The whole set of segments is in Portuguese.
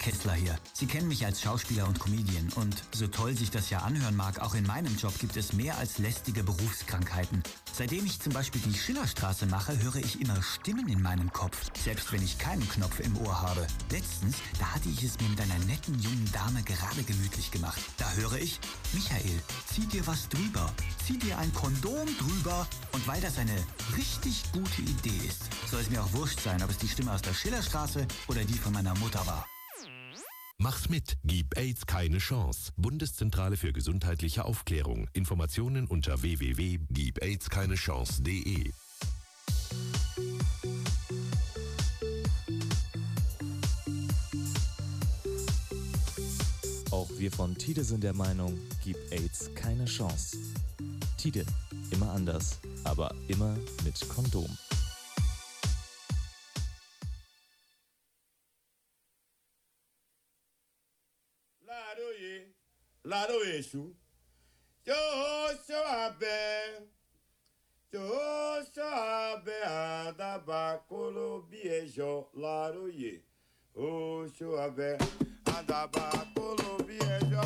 Kessler hier. Sie kennen mich als Schauspieler und Comedian und so toll sich das ja anhören mag, auch in meinem Job gibt es mehr als lästige Berufskrankheiten. Seitdem ich zum Beispiel die Schillerstraße mache, höre ich immer Stimmen in meinem Kopf, selbst wenn ich keinen Knopf im Ohr habe. Letztens, da hatte ich es mir mit einer netten jungen Dame gerade gemütlich gemacht. Da höre ich: Michael, zieh dir was drüber, zieh dir ein Kondom drüber. Und weil das eine richtig gute Idee ist, soll es mir auch wurscht sein, ob es die Stimme aus der Schillerstraße oder die von meiner Mutter war. Mach's mit, gib AIDS keine Chance. Bundeszentrale für gesundheitliche Aufklärung. Informationen unter www.gibaidskeinechance.de. Auch wir von Tide sind der Meinung, gib AIDS keine Chance. Tide, immer anders, aber immer mit Kondom. Lado Exu, Joshua Adabacolo Biejo, Laroye, Joshua Adabacolo Biejo.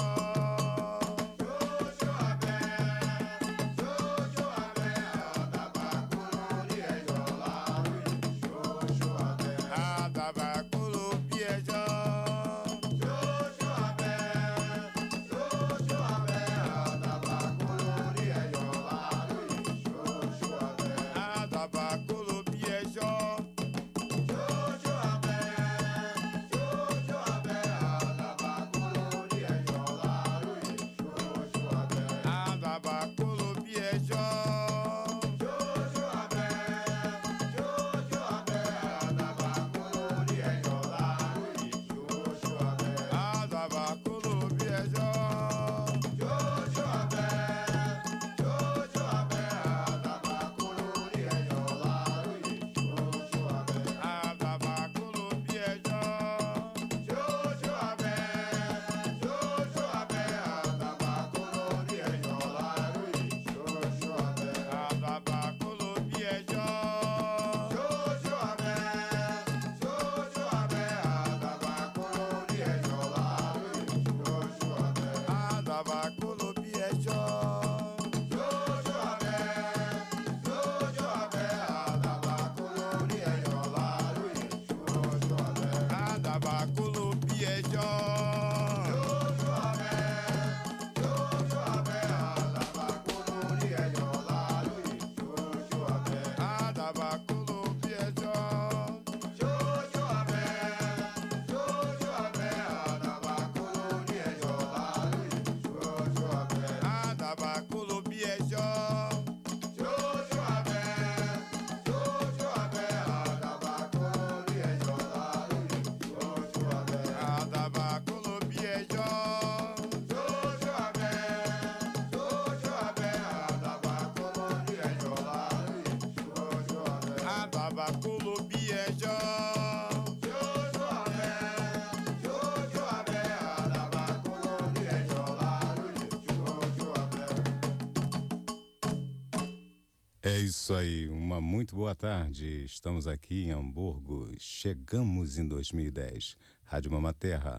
É isso aí, uma muito boa tarde. Estamos aqui em Hamburgo, chegamos em 2010. Rádio Mama Terra,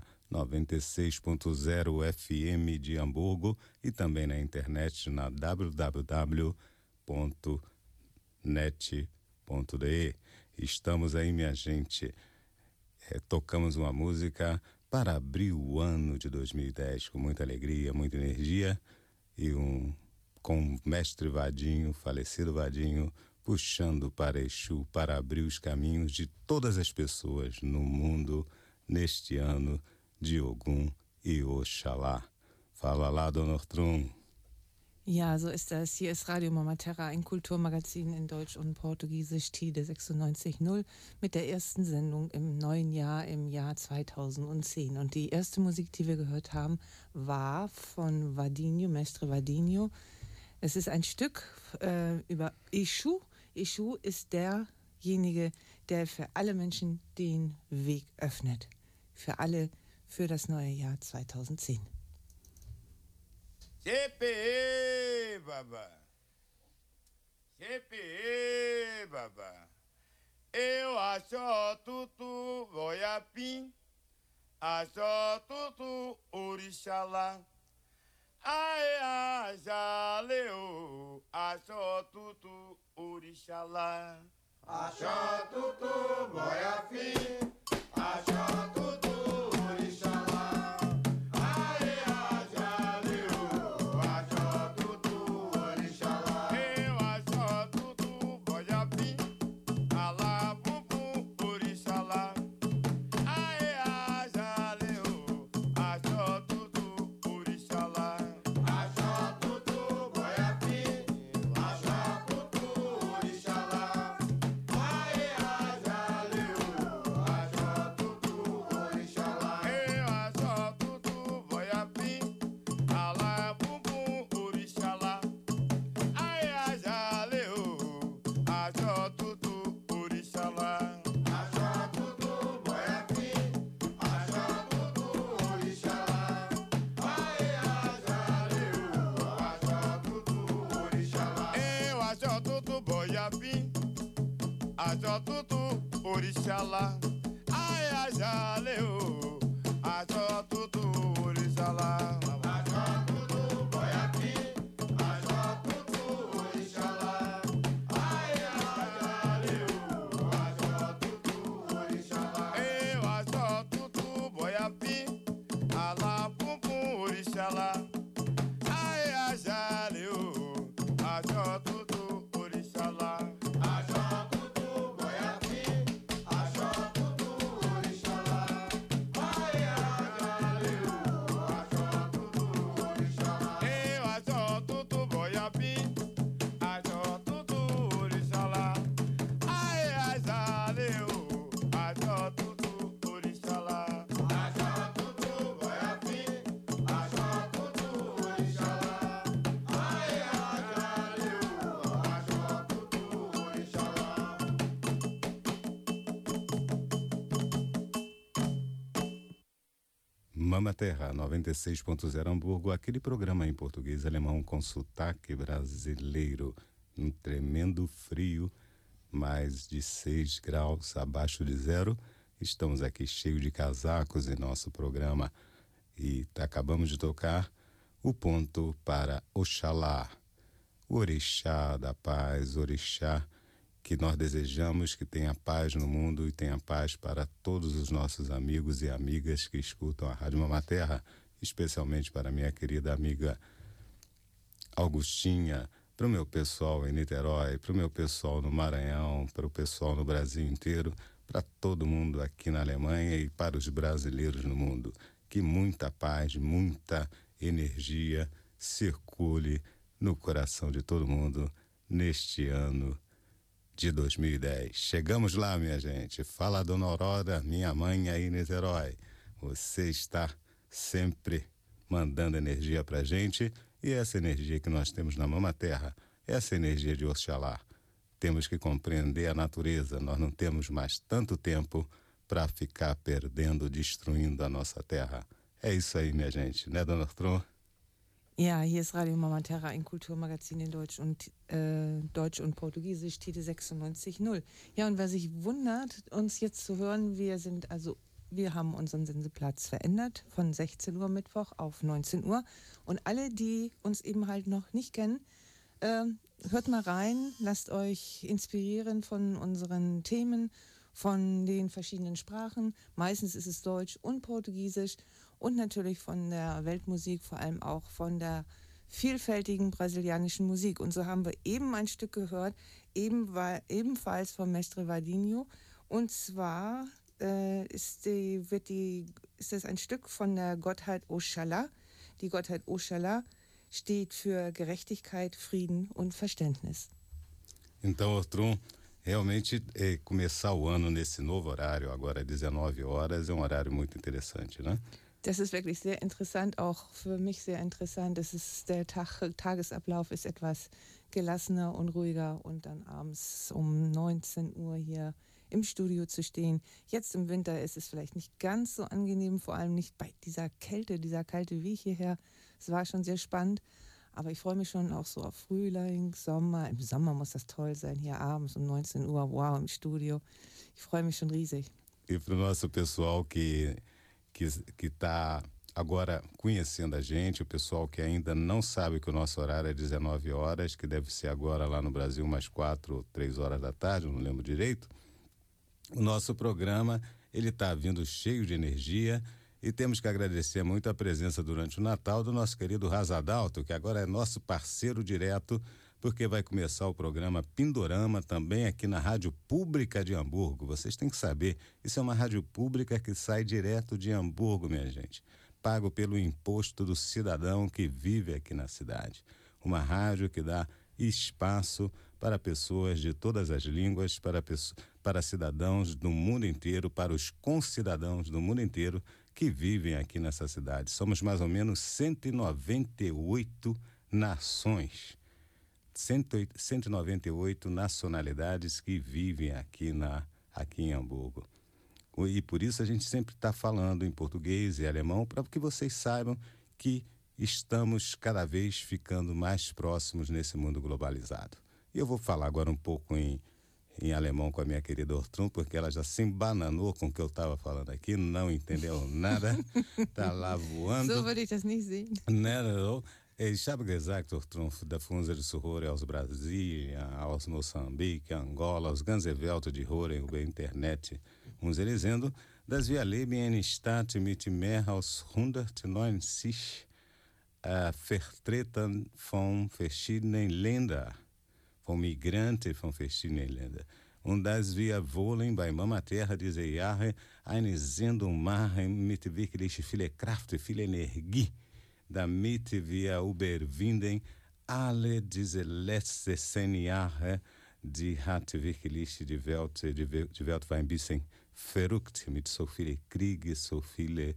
96.0 FM de Hamburgo e também na internet na www.net.de. Estamos aí, minha gente, tocamos uma música para abrir o ano de 2010 com muita alegria, muita energia e com o mestre Vadinho, falecido Vadinho, puxando para Exu para abrir os caminhos de todas as pessoas no mundo neste ano de Ogum e Oxalá. Fala lá, Dona Ortrum. Ja, so ist das. Hier ist Radio Mama Terra, ein Kulturmagazin in Deutsch und Portugiesisch, Tide 96.0, mit der ersten Sendung im neuen Jahr, im Jahr 2010. Und die erste Musik, die wir gehört haben, war von Vadinho, Mestre Vadinho. Es ist ein Stück über Exu. Exu ist derjenige, der für alle Menschen den Weg öffnet. Für alle, für das neue Jahr 2010. Chepe, baba. Chepe, baba. Eu acho tudo voiapim. Axó tutu orixalá. Aê, ajaleu, axó tutu orixalá. Axó tutu boiafim, axó tutu orixalá. Aê, ajaleu, axó tutu orixalá. Eu axó tutu boiafim, alá bumbum orixalá. Aê, ajaleu, axó tutu orixalá. Axó tutu boiafim, axó tutu orixalá. Aê, ajaleu, axó tutu orixalá. Eu axó tutu boiafim, alá bumbum orixalá. Aê, ajaleu, axó tutu orixalá. Axó tutu boiafim, axó tutu orixalá. Aê, ajaleu, axó tutu orixalá. Eu axó tutu boiafim, axó tutu orixalá. Aê, ajaleu, axó tutu orixalá. Axó tutu boiafim, axó tutu orixalá. Aê, ajaleu, axó tutu orixalá. Eu axó tutu boiafim, alá bumbum orixalá. Aê, ajaleu, axó tutu orixalá. Axó tutu boiafim, axó tutu orixalá. Aê, ajaleu, axó tutu orixalá. Eu axó tutu boiafim, axó tutu orixalá. Aê, ajaleu, axó tutu orixalá. Axó tutu boiafim, axó tutu orixalá. Aê, ajaleu, axó tutu orixalá. Mama Terra 96.0 Hamburgo, aquele programa em português e alemão com sotaque brasileiro, um tremendo frio, mais de 6 graus abaixo de zero. Estamos aqui cheios de casacos em nosso programa e acabamos de tocar o ponto para Oxalá, o orixá da paz, orixá que nós desejamos que tenha paz no mundo e tenha paz para todos os nossos amigos e amigas que escutam a Rádio Mama Terra, especialmente para minha querida amiga Augustinha, para o meu pessoal em Niterói, para o meu pessoal no Maranhão, para o pessoal no Brasil inteiro, para todo mundo aqui na Alemanha e para os brasileiros no mundo. Que muita paz, muita energia circule no coração de todo mundo neste ano de 2010. Chegamos lá, minha gente. Fala, Dona Aurora, minha mãe aí em Niterói. Você está sempre mandando energia pra gente e essa energia que nós temos na Mama Terra, essa energia de Oxalá. Temos que compreender a natureza. Nós não temos mais tanto tempo para ficar perdendo, destruindo a nossa terra. É isso aí, minha gente, né, Dona Tron? Ja, hier ist Radio Mama Terra, ein Kulturmagazin in Deutsch und Portugiesisch, Tide 96.0. Ja, und wer sich wundert, uns jetzt zu hören, wir haben unseren Sendeplatz verändert von 16 Uhr Mittwoch auf 19 Uhr. Und alle, die uns eben halt noch nicht kennen, hört mal rein, lasst euch inspirieren von unseren Themen, von den verschiedenen Sprachen. Meistens ist es Deutsch und Portugiesisch und natürlich von der Weltmusik, vor allem auch von der vielfältigen brasilianischen Musik. Und so haben wir eben ein Stück gehört, ebenfalls von Mestre Vadinho. Und zwar ist das ein Stück von der Gottheit Oxalá. Die Gottheit Oxalá steht für Gerechtigkeit, Frieden und Verständnis. Então, Tron, realmente começar o ano nesse novo horário, agora 19 horas, é um horário muito interessante, né? Das ist wirklich sehr interessant, auch für mich sehr interessant. Der Tagesablauf ist etwas gelassener und ruhiger und dann abends um 19 Uhr hier im Studio zu stehen. Jetzt im Winter ist es vielleicht nicht ganz so angenehm, vor allem nicht bei dieser kalte Weg hierher. Es war schon sehr spannend, aber ich freue mich schon auch so auf Frühling, Sommer. Im Sommer muss das toll sein, hier abends um 19 Uhr, wow, im Studio. Ich freue mich schon riesig. E para o nosso pessoal que que está agora conhecendo a gente, o pessoal que ainda não sabe que o nosso horário é 19 horas, que deve ser agora lá no Brasil umas 4 ou 3 horas da tarde, não lembro direito. O nosso programa, ele está vindo cheio de energia e temos que agradecer muito a presença durante o Natal do nosso querido Razadalto, que agora é nosso parceiro direto, porque vai começar o programa Pindorama também aqui na Rádio Pública de Hamburgo. Vocês têm que saber, isso é uma rádio pública que sai direto de Hamburgo, minha gente, pago pelo imposto do cidadão que vive aqui na cidade. Uma rádio que dá espaço para pessoas de todas as línguas, para cidadãos do mundo inteiro, para os concidadãos do mundo inteiro que vivem aqui nessa cidade. Somos mais ou menos 198 nações, 198 nacionalidades que vivem aqui em Hamburgo. E por isso a gente sempre está falando em português e alemão, para que vocês saibam que estamos cada vez ficando mais próximos nesse mundo globalizado. E eu vou falar agora um pouco em alemão com a minha querida Ortrun, porque ela já se embananou com o que eu estava falando aqui, não entendeu nada, está lá voando. So würde ich das nicht sehen. Não. Ich habe gesagt, Ortrun, dass unsere Zuhörer aus Brasilien, aus Moçambique, Angola, aus ganzer Welt die hören über Internet uns dizendo, dass wir leben in einer Stadt mit mehr als 190 Vertretern von verschiedenen Ländern, von Migranten von verschiedenen Ländern. Und dass wir wollen bei Mama Terra diese Jahre eine Sendung machen mit wirklich viel Kraft, viel Energie, damit wir überwinden alle diese letzten 10 Jahre, die hat wirklich die Welt war ein bisschen verrückt mit so vielen Kriegen, so viele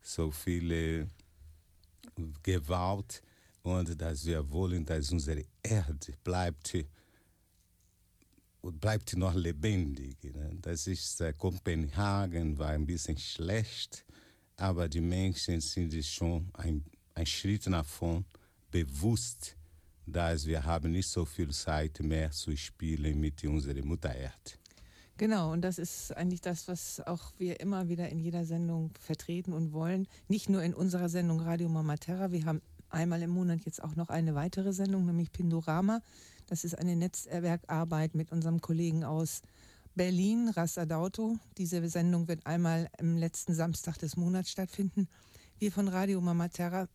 Gewalt, und dass wir wollen, dass unsere Erde bleibt noch lebendig. Ne? Das ist Kopenhagen war ein bisschen schlecht, aber die Menschen sind schon ein Schritt nach vorn, bewusst, dass wir haben nicht so viel Zeit mehr zu spielen mit unserer Mutter Erde. Genau, und das ist eigentlich das, was auch wir immer wieder in jeder Sendung vertreten und wollen. Nicht nur in unserer Sendung Radio Mama Terra, wir haben einmal im Monat jetzt auch noch eine weitere Sendung, nämlich Pindorama. Das ist eine Netzwerkarbeit mit unserem Kollegen aus Berlin, Razadalto. Diese Sendung wird einmal am letzten Samstag des Monats stattfinden. Wir von Radio Mama Terra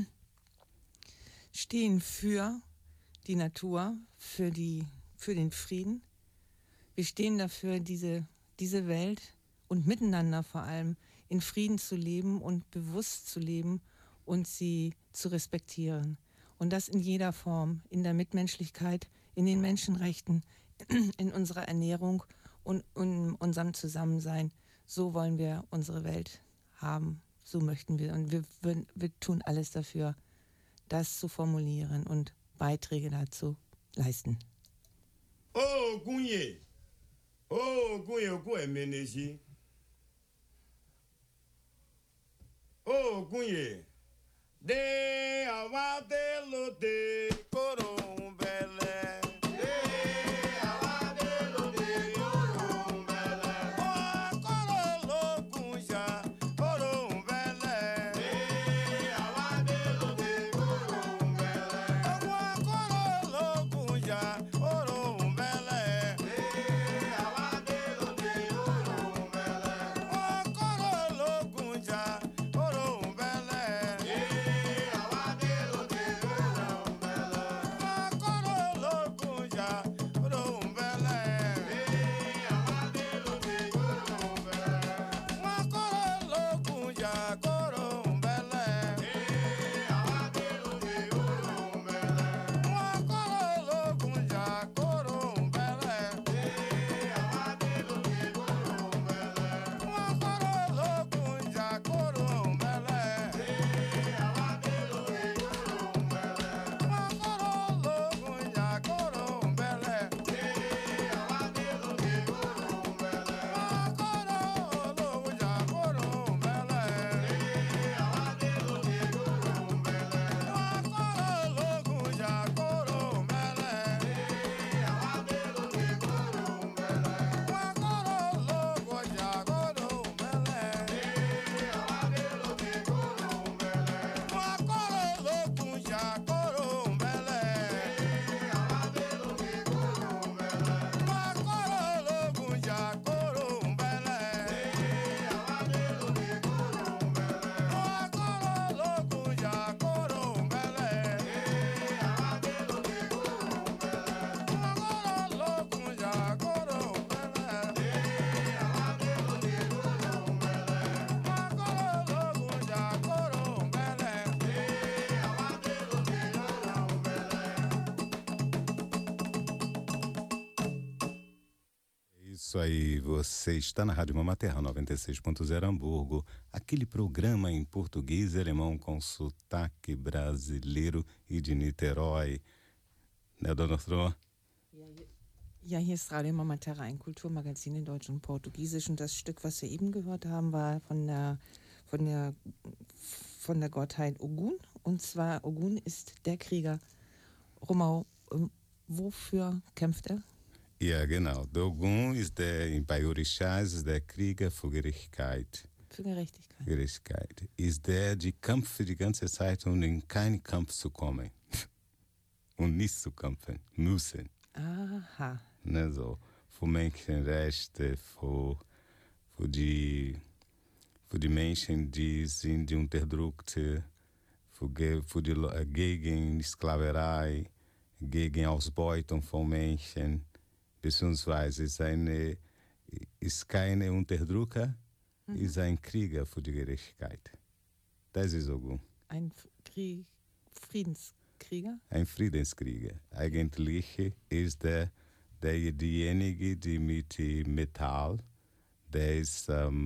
stehen für die Natur, für den Frieden. Wir stehen dafür, diese Welt und miteinander vor allem in Frieden zu leben und bewusst zu leben und sie zu respektieren. Und das in jeder Form, in der Mitmenschlichkeit, in den Menschenrechten, in unserer Ernährung und in unserem Zusammensein. So wollen wir unsere Welt haben, so möchten wir. Und wir tun alles dafür, das zu formulieren und Beiträge dazu leisten. Oh, Gunye! Oh, Gunye, Meneji. Oh, Gunye. De avadelo de Corumbele. De avadelo de Corumbele. Oh, Corolo Gunja, Corumbele. De avadelo de Corumbele. Oh, Corolo Gunja, Corumbele. De avadelo de Corumbele. Oh, Corolo Gunja, Corumbele. Isso aí, você está na Rádio Mama Terra 96.0 Hamburgo, aquele programa em português e alemão com sotaque brasileiro e de Niterói. Né, dona Ostrom? Ja, hier ist Radio Mama Terra, ein Kulturmagazin in Deutsch und Portugiesisch. Und das Stück, was wir eben gehört haben, war von der Gottheit Ogun. Und zwar, Ogun ist der Krieger. Romau, wofür kämpft er? Ja, genau. Der Ogun ist bei Orixás ist der Krieger für Gerechtigkeit. Für Gerechtigkeit. Gerechtigkeit. Ist der, die kämpft die ganze Zeit, um in keinen Kampf zu kommen. Und nicht zu kämpfen müssen. Aha. Ne, so. Für Menschenrechte, für die Menschen, die sind unterdrückt, gegen Sklaverei, gegen Ausbeutung von Menschen, beziehungsweise ist keine Unterdrücker, ist ein Krieger für die Gerechtigkeit. Das ist so gut. Ein Friedenskrieger? Ein Friedenskrieger. Eigentlich ist derjenige, die mit Metall, er ist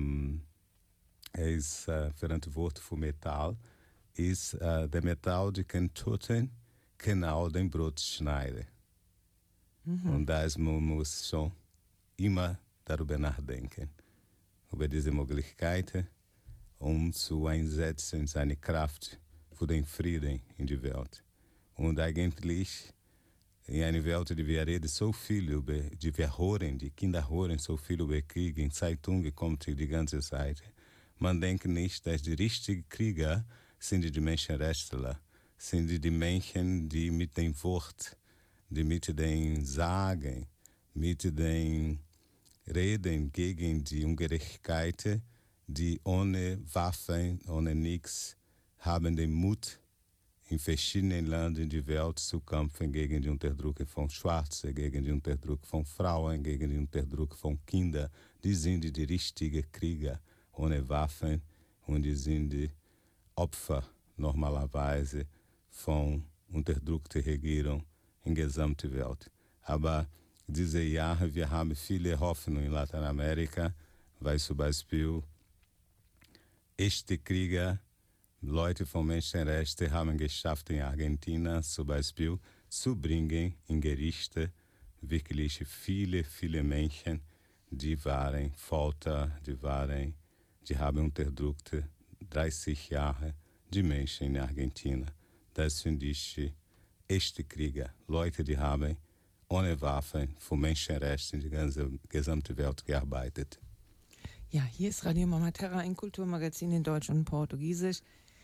verantwortlich für Metall, ist der Metall, die kann töten, kann auch den Brot schneiden. Und das muss schon immer darüber nachdenken, über diese Möglichkeiten, zu einsetzen seine Kraft für den Frieden in der Welt. Und eigentlich in einer Welt, die wir reden so viel über, die Kinder hören so viel über Krieg, in Zeitungen kommt die ganze Zeit. Man denkt nicht, dass die richtigen Krieger sind die Menschenrechtler, sind die Menschen, die mit dem Wort, die mit den Sagen, mit den Reden gegen die Ungerechtigkeit, die ohne Waffen, ohne nichts, haben den Mut, in verschiedenen Ländern der Welt zu kämpfen gegen die Unterdrückung von Schwarzen, gegen die Unterdrückung von Frauen, gegen die Unterdrückung von Kindern. Die sind die richtigen Krieger ohne Waffen und die sind die Opfer normalerweise von unterdrückter Regierung in der gesamten Welt. Aber diese Jahre, wir haben viele Hoffnung in Lateinamerika, weil zum Beispiel echte Krieger, Leute von Menschenrechten haben geschafft in Argentina zum Beispiel zu bringen in Gerichte wirklich viele, viele Menschen, die waren Folter, die haben unterdrückt 30 Jahre die Menschen in Argentina. Das finde ich echte Krieger, Leute, die haben ohne Waffen für Menschenrechte in der gesamten Welt gearbeitet. Ja, hier ist Radio Mama Terra, ein Kulturmagazin in Deutsch und Portugiesisch.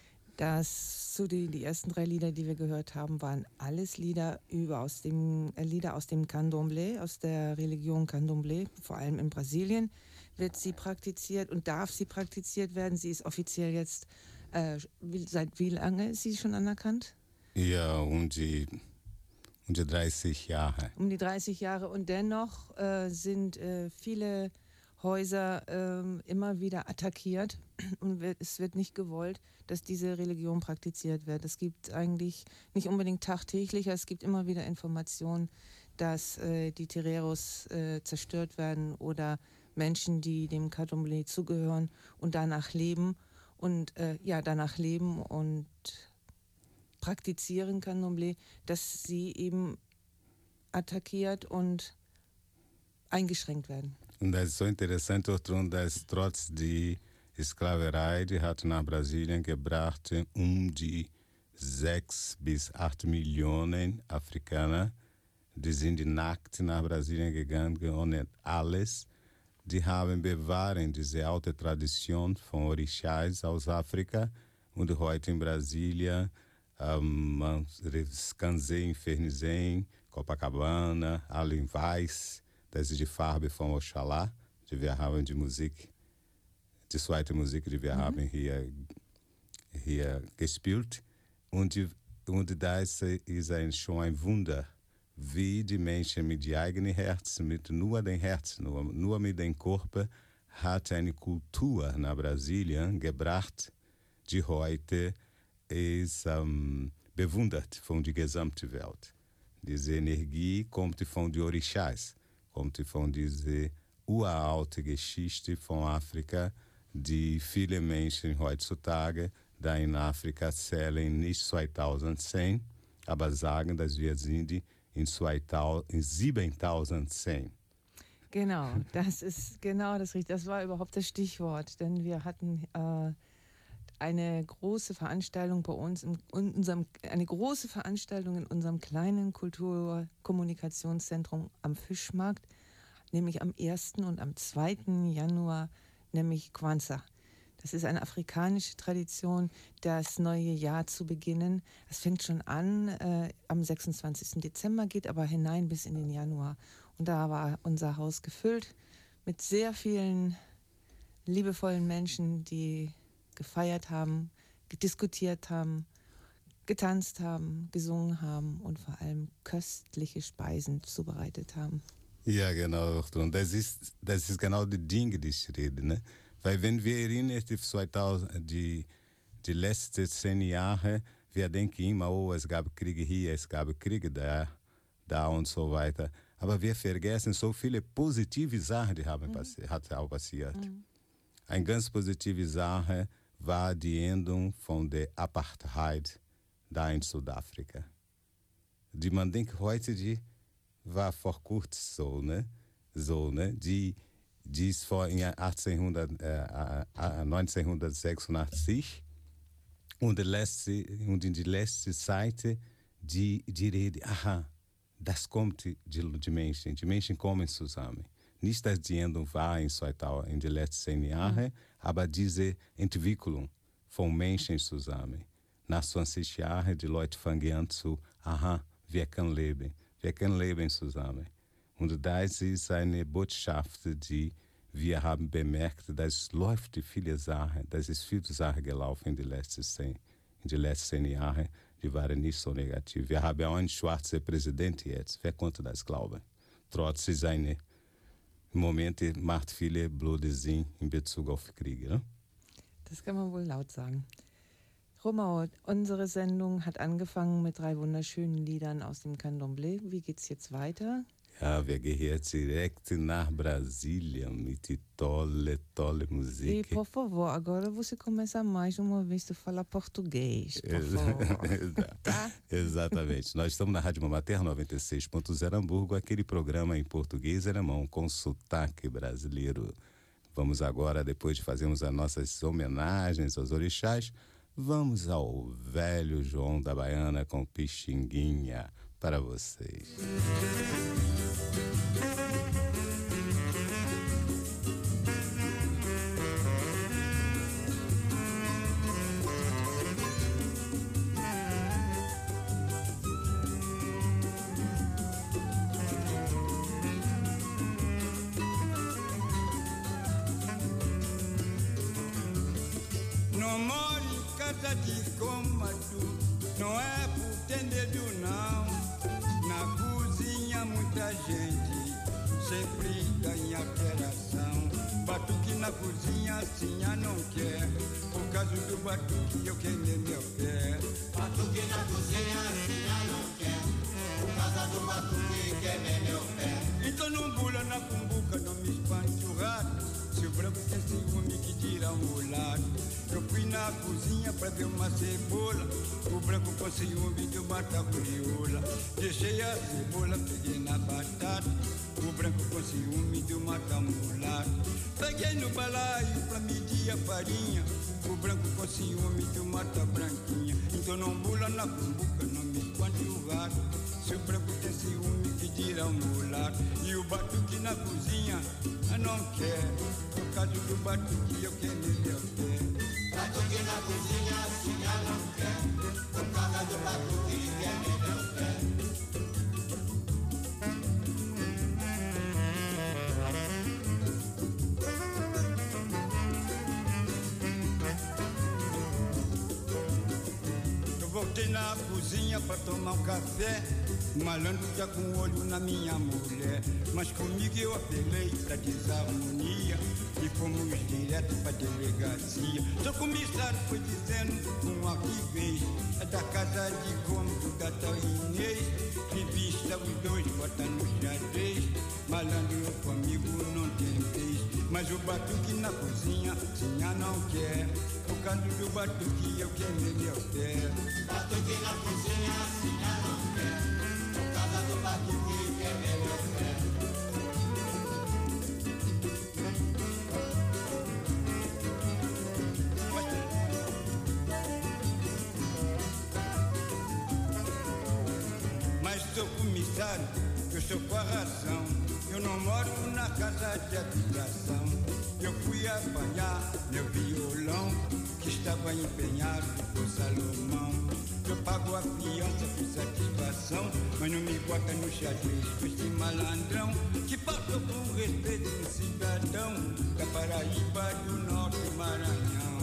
Die ersten 3 Lieder, die wir gehört haben, waren alles Lieder aus dem Candomblé, aus der Religion Candomblé, vor allem in Brasilien wird sie praktiziert und darf sie praktiziert werden. Sie ist offiziell jetzt, seit wie lange ist sie schon anerkannt? Ja, um die 30 Jahre. Um die 30 Jahre und dennoch sind viele Häuser immer wieder attackiert und es wird nicht gewollt, dass diese Religion praktiziert wird. Es gibt eigentlich nicht unbedingt tagtäglich, es gibt immer wieder Informationen, dass die Tereros zerstört werden oder Menschen, die dem Candomblé zugehören und danach leben und praktizieren Candomblé, dass sie eben attackiert und eingeschränkt werden. Und das ist so interessant, dass trotz der Sklaverei, die hat nach Brasilien gebracht, die 6 bis 8 Millionen Afrikaner, die sind nackt nach Brasilien gegangen, ohne alles. Die haben bewahrt diese alte Tradition von Orixás aus Afrika und heute in Brasilien, Skansen, Fernizem, Copacabana, alle in Weiß, das ist die Farbe von Oxalá, die wir haben die Musik, die zweite Musik, die wir haben hier gespielt. Und das ist schon ein Wunder, wie die Menschen mit dem eigenen Herzen, mit nur dem Herzen, nur mit dem Körper, hat eine Kultur nach Brasilien gebracht, die heute ist bewundert von der gesamten Welt. Diese Energie kommt von den Orixás, kommt von diesen uralte Geschichte von Afrika, die viele Menschen heutzutage da in Afrika zählen nicht 2010, aber sagen, dass wir sind in 7010. Genau, das ist genau das Richtige. Das war überhaupt das Stichwort, denn wir hatten eine große Veranstaltung bei uns, eine große Veranstaltung in unserem kleinen Kulturkommunikationszentrum am Fischmarkt, nämlich am 1. und am 2. Januar, nämlich Kwanzaa. Das ist eine afrikanische Tradition, das neue Jahr zu beginnen. Es fängt schon an am 26. Dezember, geht aber hinein bis in den Januar. Und da war unser Haus gefüllt mit sehr vielen liebevollen Menschen, die gefeiert haben, diskutiert haben, getanzt haben, gesungen haben und vor allem köstliche Speisen zubereitet haben. Ja, genau. Und das ist genau die Dinge, die ich rede. Ne? Weil wenn wir erinnern, die letzten 10 Jahre, wir denken immer, oh, es gab Kriege hier, es gab Kriege da und so weiter. Aber wir vergessen so viele positive Sachen, die haben passiert. Eine ganz positive Sache war die Endung von der Apartheid da in Südafrika. Die man denkt heute, die war vor kurzem so, ne? Die ist vor 1986 und in die letzte Zeit die Rede, das kommt die Menschen. Die Menschen kommen zusammen. Nicht, dass die Endung war in den letzten 10 Jahren, aber diese Entwicklung von Menschen zusammen. Nach 20 Jahren, die Leute fangen an zu, wir können leben zusammen. Und das ist eine Botschaft, die wir haben bemerkt, dass läuft viele Sachen, das ist viele Sachen gelaufen in den letzten 10 Jahren, die waren nicht so negativ. Wir haben auch einen schwarzen Präsidenten jetzt, wer konnte das glauben? Trotz seiner Momente macht viele Blutsinn in Bezug auf Krieg. Ne? Das kann man wohl laut sagen. Romao, unsere Sendung hat angefangen mit 3 wunderschönen Liedern aus dem Candomblé. Wie geht's jetzt weiter? Ja, wir gehen jetzt direkt nach Brasília mit tolle Musik. E, por favor, agora você começa mais uma vez a falar português, por favor. Tá? Exatamente. Nós estamos na Rádio Mamaterra 96.0 Hamburgo, aquele programa em português e alemão com sotaque brasileiro. Vamos agora, depois de fazermos as nossas homenagens aos orixás, vamos ao velho João da Baiana com Pixinguinha para vocês. Não moro em casa de cômodo, não é por tendedo não. Na cozinha muita gente sempre ganha alteração. Batuque na cozinha assim não quer, por causa do batuque eu queimei meu pé. Batuque na cozinha assim não quer, por causa do batuque queimei meu pé. Então não bula na cumbuca, não me espante o rato. Se o branco tem ciúme que tira um lado. Eu fui na cozinha pra ver uma cebola, o branco com ciúme de mata crioula. Deixei a cebola, peguei na batata, o branco com ciúme de mata mulato. Peguei no balaio pra medir a farinha, o branco com ciúme de mata branquinha. Então não bula na cumbuca, não me espante o rato. Se o branco tem ciúme que tira um mulato. E o batuque na cozinha não quer, por causa do batuque eu queimei meu pé. Batuque na cozinha assim não quer, por causa do batuque queimei meu pé. Eu voltei na cozinha pra tomar um café, o malandro já com o olho na minha mulher. Mas comigo eu apelei pra desarmonia e fomos direto pra delegacia. Seu comissário foi dizendo com altivez, é da casa de cômodo da tal Inês. Revista os dois, bota no xadrez. Malandro comigo não tem vez, mas o batuque na cozinha, sinha não quer. O canto do batuque eu queimei meu pé. Batuque na cozinha, sinha não quer. O canto do batuque eu queimei meu pé. Mas sou comissário, eu sou com a razão. Eu não moro na casa de habitação. Eu fui apanhar meu violão, que estava empenhado por Salomão. Eu pago a fiança por satisfação, mas não me bota no xadrez com esse malandrão, que passou com respeito do cidadão da Paraíba, do Norte Maranhão.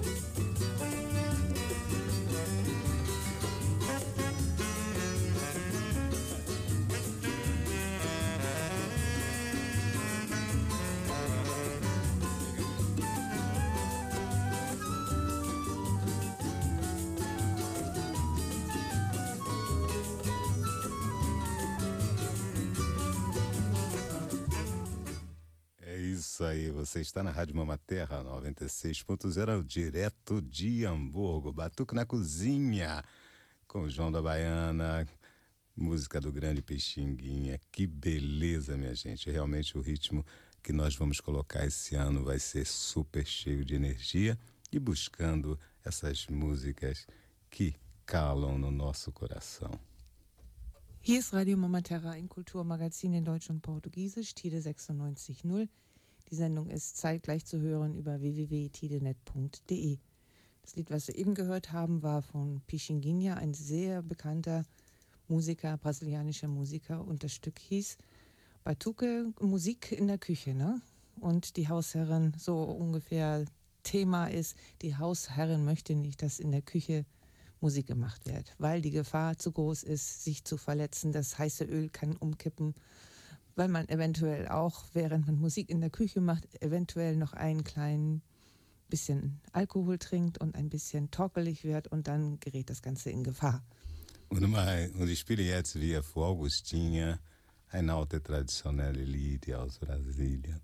Isso aí, você está na Rádio Mamaterra 96.0, direto de Hamburgo. Batuque na cozinha, com o João da Baiana, música do grande Pixinguinha. Que beleza, minha gente. Realmente o ritmo que nós vamos colocar esse ano vai ser super cheio de energia e buscando essas músicas que calam no nosso coração. Hier ist Radio Mamaterra, ein Kulturmagazin in Deutsch und Portugiesisch, Tide 96.0. Die Sendung ist zeitgleich zu hören über www.tidenet.de. Das Lied, was wir eben gehört haben, war von Pixinguinha, ein sehr bekannter Musiker, brasilianischer Musiker. Und das Stück hieß Batuque, Musik in der Küche, ne? Und die Hausherrin, so ungefähr Thema ist, die Hausherrin möchte nicht, dass in der Küche Musik gemacht wird, weil die Gefahr zu groß ist, sich zu verletzen. Das heiße Öl kann umkippen, weil man eventuell auch, während man Musik in der Küche macht, eventuell noch ein klein bisschen Alkohol trinkt und ein bisschen torkelig wird und dann gerät das Ganze in Gefahr. Und ich spiele jetzt via für Augustinha, eine alte traditionelle Lied aus Brasilien.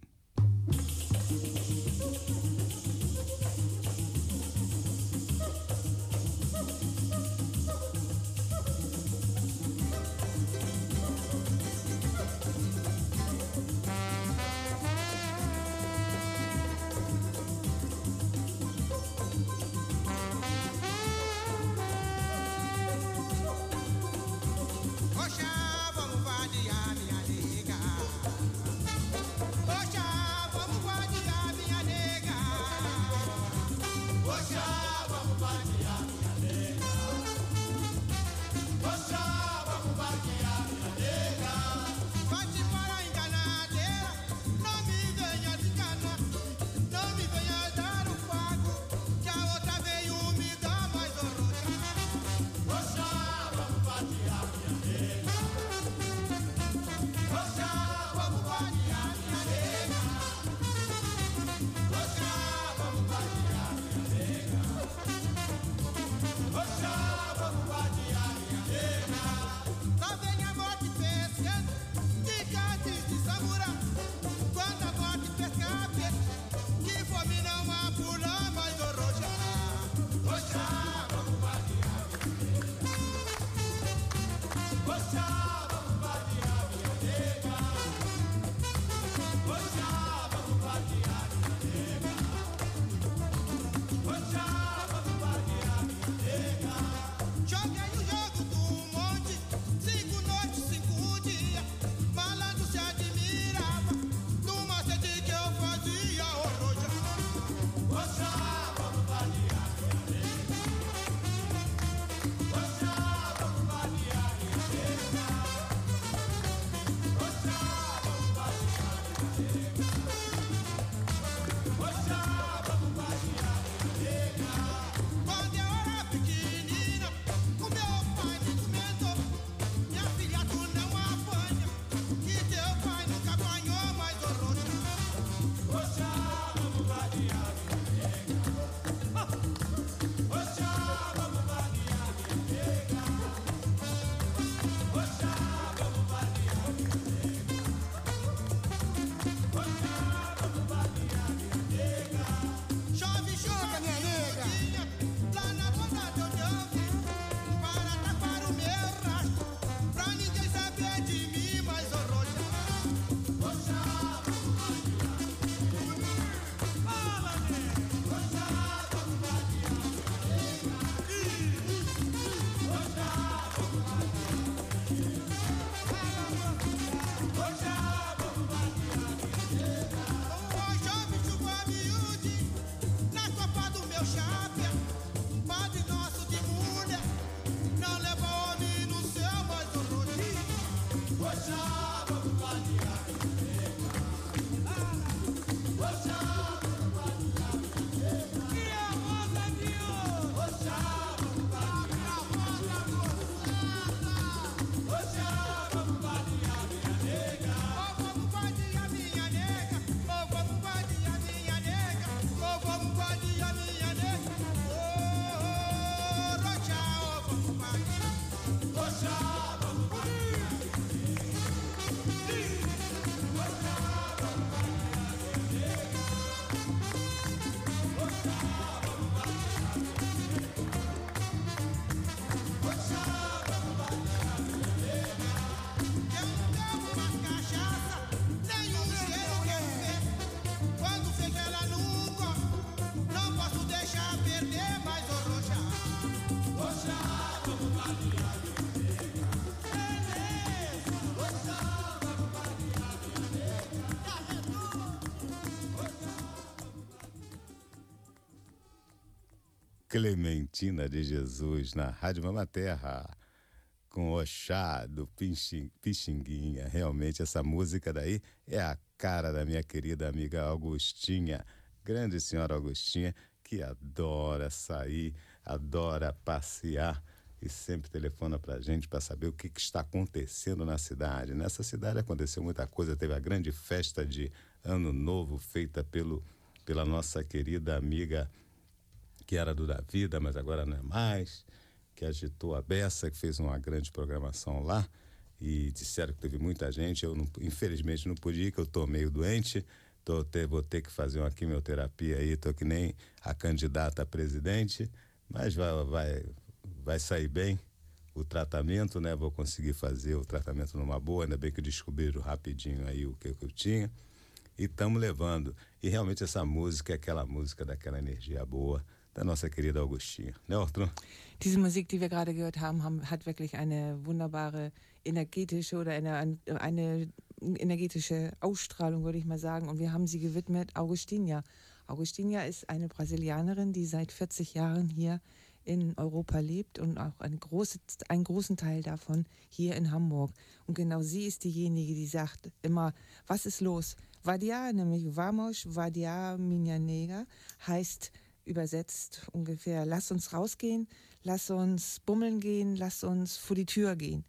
Clementina de Jesus na Rádio Mama Terra, com Oxá do Pixinguinha. Realmente essa música daí é a cara da minha querida amiga Augustinha, grande senhora Augustinha, que adora sair, adora passear e sempre telefona pra gente para saber o que está acontecendo na cidade. Nessa cidade aconteceu muita coisa, teve a grande festa de Ano Novo feita pela nossa querida amiga que era do Da Vida, mas agora não é mais, que agitou a beça, que fez uma grande programação lá, e disseram que teve muita gente. Eu, infelizmente, não pude ir, que eu estou meio doente, vou ter que fazer uma quimioterapia aí, estou que nem a candidata a presidente, mas vai sair bem o tratamento, né? Vou conseguir fazer o tratamento numa boa, ainda bem que descobriram rapidinho aí o que eu tinha, e estamos levando. E realmente essa música é aquela música daquela energia boa, da nossa querida Augustinha. Ne, Ortron? Diese Musik, die wir gerade gehört haben, hat wirklich eine wunderbare energetische oder eine energetische Ausstrahlung, würde ich mal sagen. Und wir haben sie gewidmet Augustinha. Augustinha ist eine Brasilianerin, die seit 40 Jahren hier in Europa lebt und auch einen großen Teil davon hier in Hamburg. Und genau sie ist diejenige, die sagt immer, was ist los? Vadia, nämlich Vamos, Vadia minha nega, heißt übersetzt ungefähr, lass uns rausgehen, lass uns bummeln gehen, lass uns vor die Tür gehen.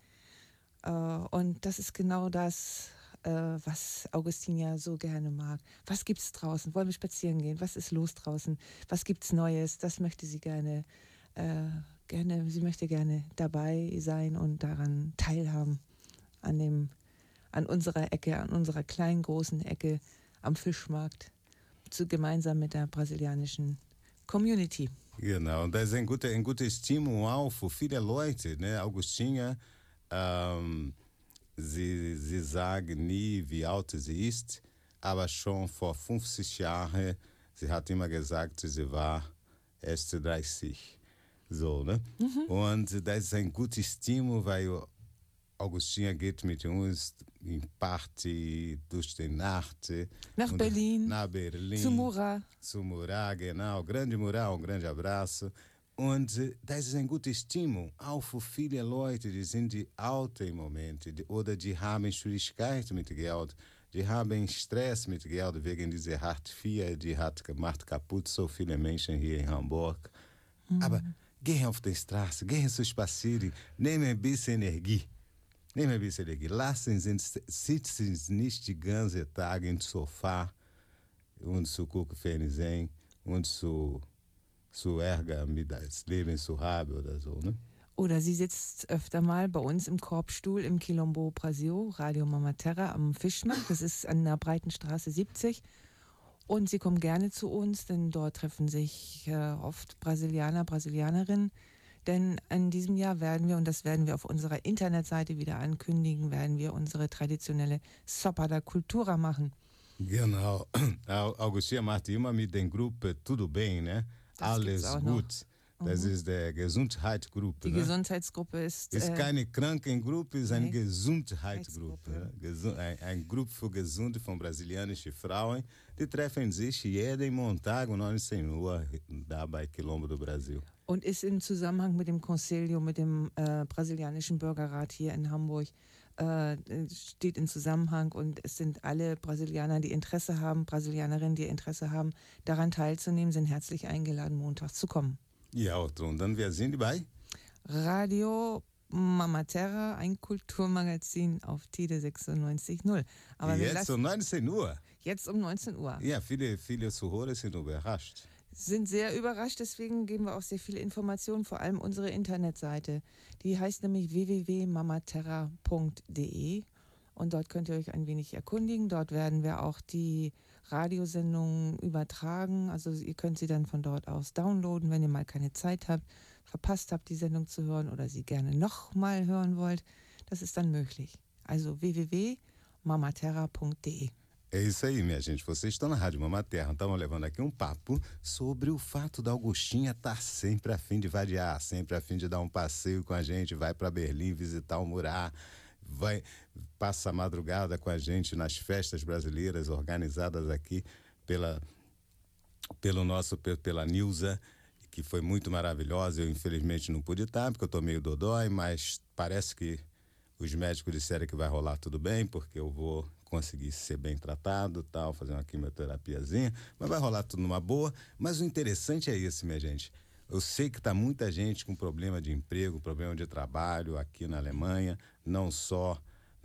Und das ist genau das, was Augustinha so gerne mag. Was gibt's draußen? Wollen wir spazieren gehen? Was ist los draußen? Was gibt's Neues? Das möchte sie gerne, sie möchte gerne dabei sein und daran teilhaben. An unserer Ecke, an unserer kleinen, großen Ecke am Fischmarkt, gemeinsam mit der brasilianischen Community. Genau, das ist ein guter Stimul auch für viele Leute, ne? Augustinha, sie sagen nie, wie alt sie ist, aber schon vor 50 Jahren, sie hat immer gesagt, sie war erst 30. So, ne? Und das ist ein guter Stimul, weil Augustinha geht mit uns in Party durch die Nacht. Nach Berlin. Nach Berlin. Zu Murá. Zu Murá, genau. Grande Murá, grande abraço. Und das ist ein guter Stimul, auch für viele Leute, die sind alt im Moment, oder die haben Schwierigkeiten mit Geld, die haben Stress mit Geld wegen dieser Hartz IV, die hat gemacht kaputt so viele Menschen hier in Hamburg. Aber gehen auf die Straße, gehen zu spazieren, nehmen ein bisschen Energie. Sitzen Sie nicht die ganze Tag im Sofa und zu gucken Fernsehen und zu ärgern mit das Leben zu haben oder so, ne? Oder sie sitzt öfter mal bei uns im Korbstuhl im Quilombo Brasil, Radio Mama Terra am Fischmarkt. Das ist an der Breitenstraße 70. Und sie kommen gerne zu uns, denn dort treffen sich oft Brasilianer, Brasilianerinnen. Denn in diesem Jahr werden wir, und das werden wir auf unserer Internetseite wieder ankündigen, werden wir unsere traditionelle Sopa da Cultura machen. Genau. Augustinha macht immer mit dem Gruppe Tudo Bem, ne? Alles gut. Das ist der Gesundheitsgruppe. Die Gesundheitsgruppe ist keine Krankengruppe, ist eine Gesundheitsgruppe. Ein Gruppe für Gesunde von brasilianischen Frauen. Die treffen sich jeden Montag um 19 Uhr da bei Quilombo do Brasil. Und ist im Zusammenhang mit dem Conselho, mit dem brasilianischen Bürgerrat hier in Hamburg, steht in Zusammenhang, und es sind alle Brasilianer, die Interesse haben, Brasilianerinnen, die Interesse haben, daran teilzunehmen, sind herzlich eingeladen, montags zu kommen. Ja, und dann, wer sind die bei? Radio Mama Terra, ein Kulturmagazin auf TIDE 96.0. Aber jetzt um 19 Uhr? Jetzt um 19 Uhr. Ja, viele Zuhörer sind überrascht. Sind sehr überrascht, deswegen geben wir auch sehr viele Informationen, vor allem unsere Internetseite. Die heißt nämlich www.mamaterra.de, und dort könnt ihr euch ein wenig erkundigen. Dort werden wir auch die Radiosendungen übertragen, also ihr könnt sie dann von dort aus downloaden, wenn ihr mal keine Zeit habt, verpasst habt, die Sendung zu hören oder sie gerne nochmal hören wollt. Das ist dann möglich. Also www.mamaterra.de. É isso aí, minha gente. Vocês estão na Rádio Mama Terra. Estamos levando aqui um papo sobre o fato da Augustinha estar sempre a fim de vadiar, sempre a fim de dar um passeio com a gente, vai para Berlim visitar o Murá, passa a madrugada com a gente nas festas brasileiras organizadas aqui pela Nilza. que foi muito maravilhosa. Eu, infelizmente, não pude estar, porque eu estou meio dodói, mas parece que os médicos disseram que vai rolar tudo bem, porque eu vou conseguir ser bem tratado, tal, fazer uma quimioterapiazinha, mas vai rolar tudo numa boa. Mas o interessante é esse, minha gente. Eu sei que está muita gente com problema de emprego, problema de trabalho aqui na Alemanha, não só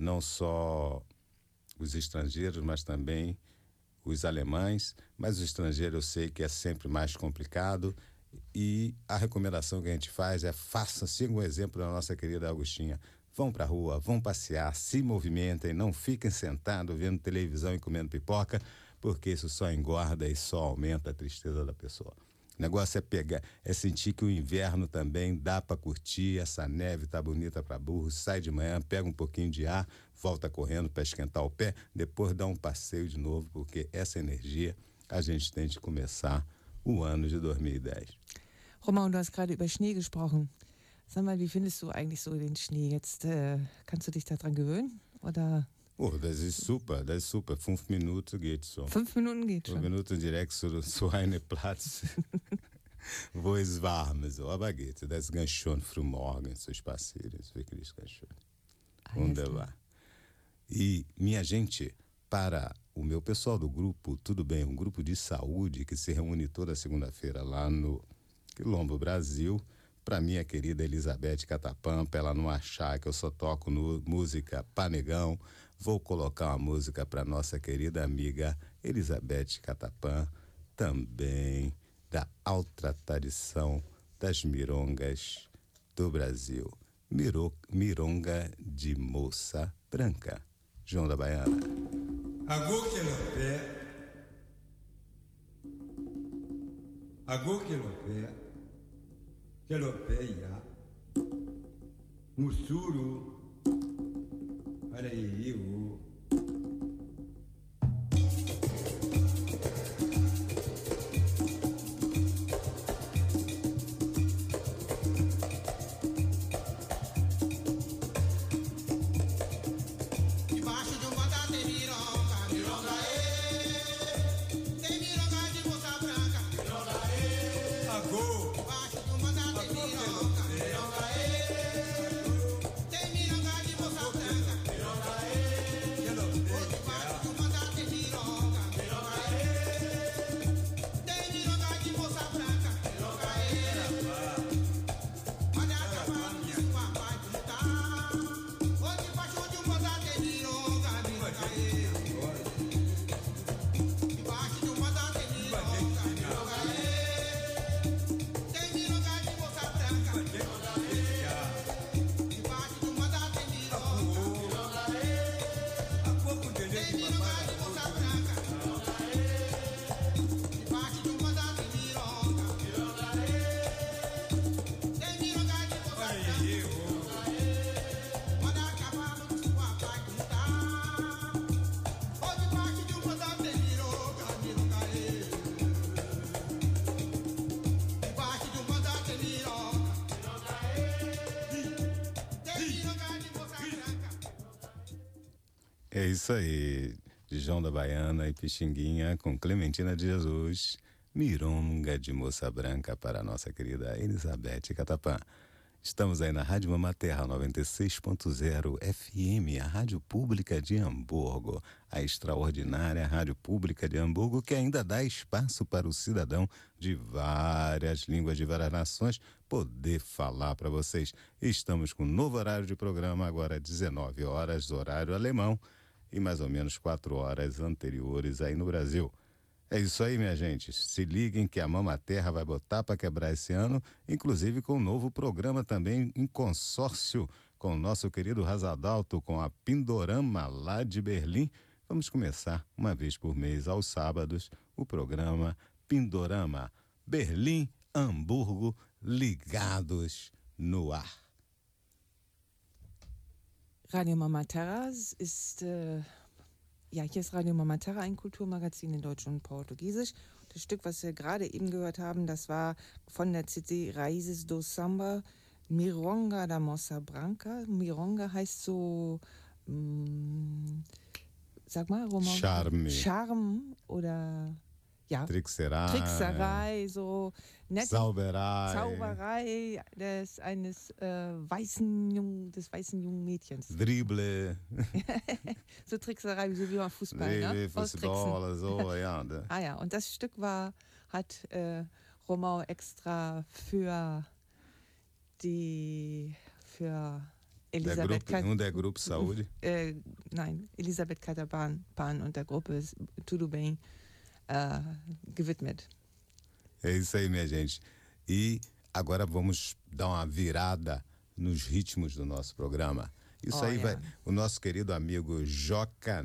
os estrangeiros, mas também os alemães. Mas os estrangeiros eu sei que é sempre mais complicado. E a recomendação que a gente faz é sigam o exemplo da nossa querida Augustinha. Vão para a rua, vão passear, se movimentem, não fiquem sentados vendo televisão e comendo pipoca, porque isso só engorda e só aumenta a tristeza da pessoa. O negócio é sentir que o inverno também dá para curtir, essa neve tá bonita para burro, sai de manhã, pega um pouquinho de ar, volta correndo para esquentar o pé, depois dá um passeio de novo, porque essa energia a gente tem de começar o ano de 2010. Roman, du hast gerade über Schnee gesprochen. Sag mal, wie findest du eigentlich so den Schnee jetzt? Kannst du dich daran gewöhnen? Oder? Oh, das ist super. 5 Minuten geht so. 5 Minuten geht schon. 5 Minuten direkt zu einem Platz, wo es warm ist. Aber geht. Das ist ganz schön früh morgens, so spazieren. Ist wirklich ganz schön. Wunderbar. E, minha gente, para o meu pessoal do grupo, tudo bem, um grupo de saúde que se reúne toda segunda-feira lá no Quilombo Brasil, para minha querida Elizabeth Catapã, para ela não achar que eu só toco música panegão, vou colocar uma música para nossa querida amiga Elizabeth Catapã, também da alta tradição das mirongas do Brasil. Mironga de Moça Branca. João da Baiana. Agô que lo pé ya, Mussuru, Araíu. É isso aí, de João da Baiana e Pixinguinha com Clementina de Jesus, Mironga de Moça Branca para a nossa querida Elizabeth Catapã. Estamos aí na Rádio Mamaterra 96.0 FM, a rádio pública de Hamburgo, a extraordinária rádio pública de Hamburgo que ainda dá espaço para o cidadão de várias línguas, de várias nações, poder falar para vocês. Estamos com um novo horário de programa, agora 19 horas, horário alemão, e mais ou menos 4 horas anteriores aí no Brasil. É isso aí, minha gente. Se liguem que a Mamaterra vai botar para quebrar esse ano, inclusive com um novo programa também em consórcio com o nosso querido Razadalto, com a Pindorama lá de Berlim. Vamos começar uma vez por mês, aos sábados, o programa Pindorama. Berlim, Hamburgo, ligados no ar. Radio Mamaterra ist, hier ist Radio Mamaterra, ein Kulturmagazin in Deutsch und Portugiesisch. Das Stück, was wir gerade eben gehört haben, das war von der CD Raízes do Samba, Mironga da Moça Branca. Mironga heißt so, sag mal, Roman. Charme. Charme oder ja. Trickserei, so nette Zauberei eines weißen jungen Mädchens. Drible, So Trickserei, so wie beim Fußball, ne? Fußball, so, ja. Ja, und das Stück hat Romau extra für Elisabeth der Grupo Saúde. Nein, Elisabeth Catapan und der Gruppe Tudo Bem gewidmet. É isso aí, minha gente. E agora vamos dar uma virada nos ritmos do nosso programa. Isso aí vai. O nosso querido amigo Joca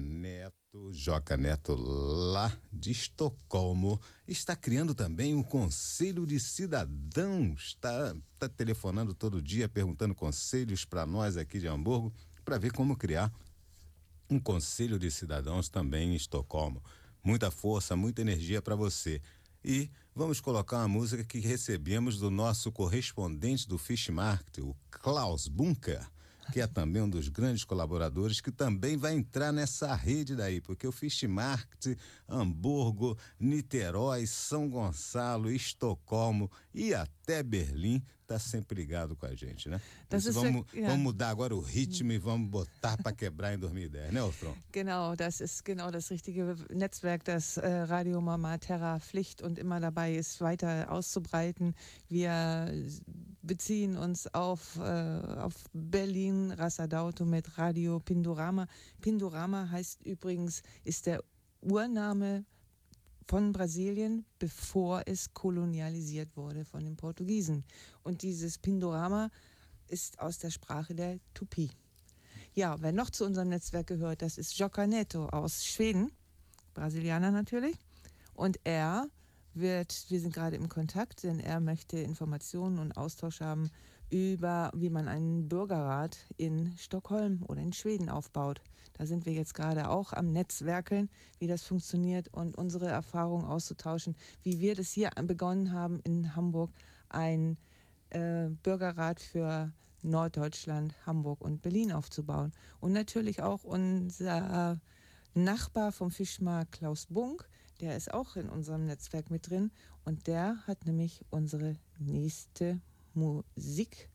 Neto, lá de Estocolmo, está criando também um conselho de cidadãos. Está telefonando todo dia, perguntando conselhos para nós aqui de Hamburgo, para ver como criar um conselho de cidadãos também em Estocolmo. Muita força, muita energia para você. E vamos colocar uma música que recebemos do nosso correspondente do Fish Market, o Klaus Bunker, que é também um dos grandes colaboradores, que também vai entrar nessa rede daí, porque o Fish Market, Hamburgo, Niterói, São Gonçalo, Estocolmo e até Berlim está sempre ligado com a gente, né? Vamos mudar agora o ritmo e vamos botar para quebrar em 2010, né, Ofron? Genau, das ist genau das richtige Netzwerk, das Radio Mama Terra pflicht und immer dabei ist, weiter auszubreiten. Wir beziehen uns auf Berlin, Rassadauto mit Radio Pindorama. Pindorama heißt übrigens, ist der Urname von Brasilien, bevor es kolonialisiert wurde von den Portugiesen. Und dieses Pindorama ist aus der Sprache der Tupi. Ja, wer noch zu unserem Netzwerk gehört, das ist Joca Neto aus Schweden, Brasilianer natürlich. Und wir sind gerade im Kontakt, denn er möchte Informationen und Austausch haben über, wie man einen Bürgerrat in Stockholm oder in Schweden aufbaut. Da sind wir jetzt gerade auch am Netzwerkeln, wie das funktioniert und unsere Erfahrungen auszutauschen, wie wir das hier begonnen haben in Hamburg, ein Bürgerrat für Norddeutschland, Hamburg und Berlin aufzubauen. Und natürlich auch unser Nachbar vom Fischmarkt, Klaus Bunk, der ist auch in unserem Netzwerk mit drin und der hat nämlich unsere nächste Musik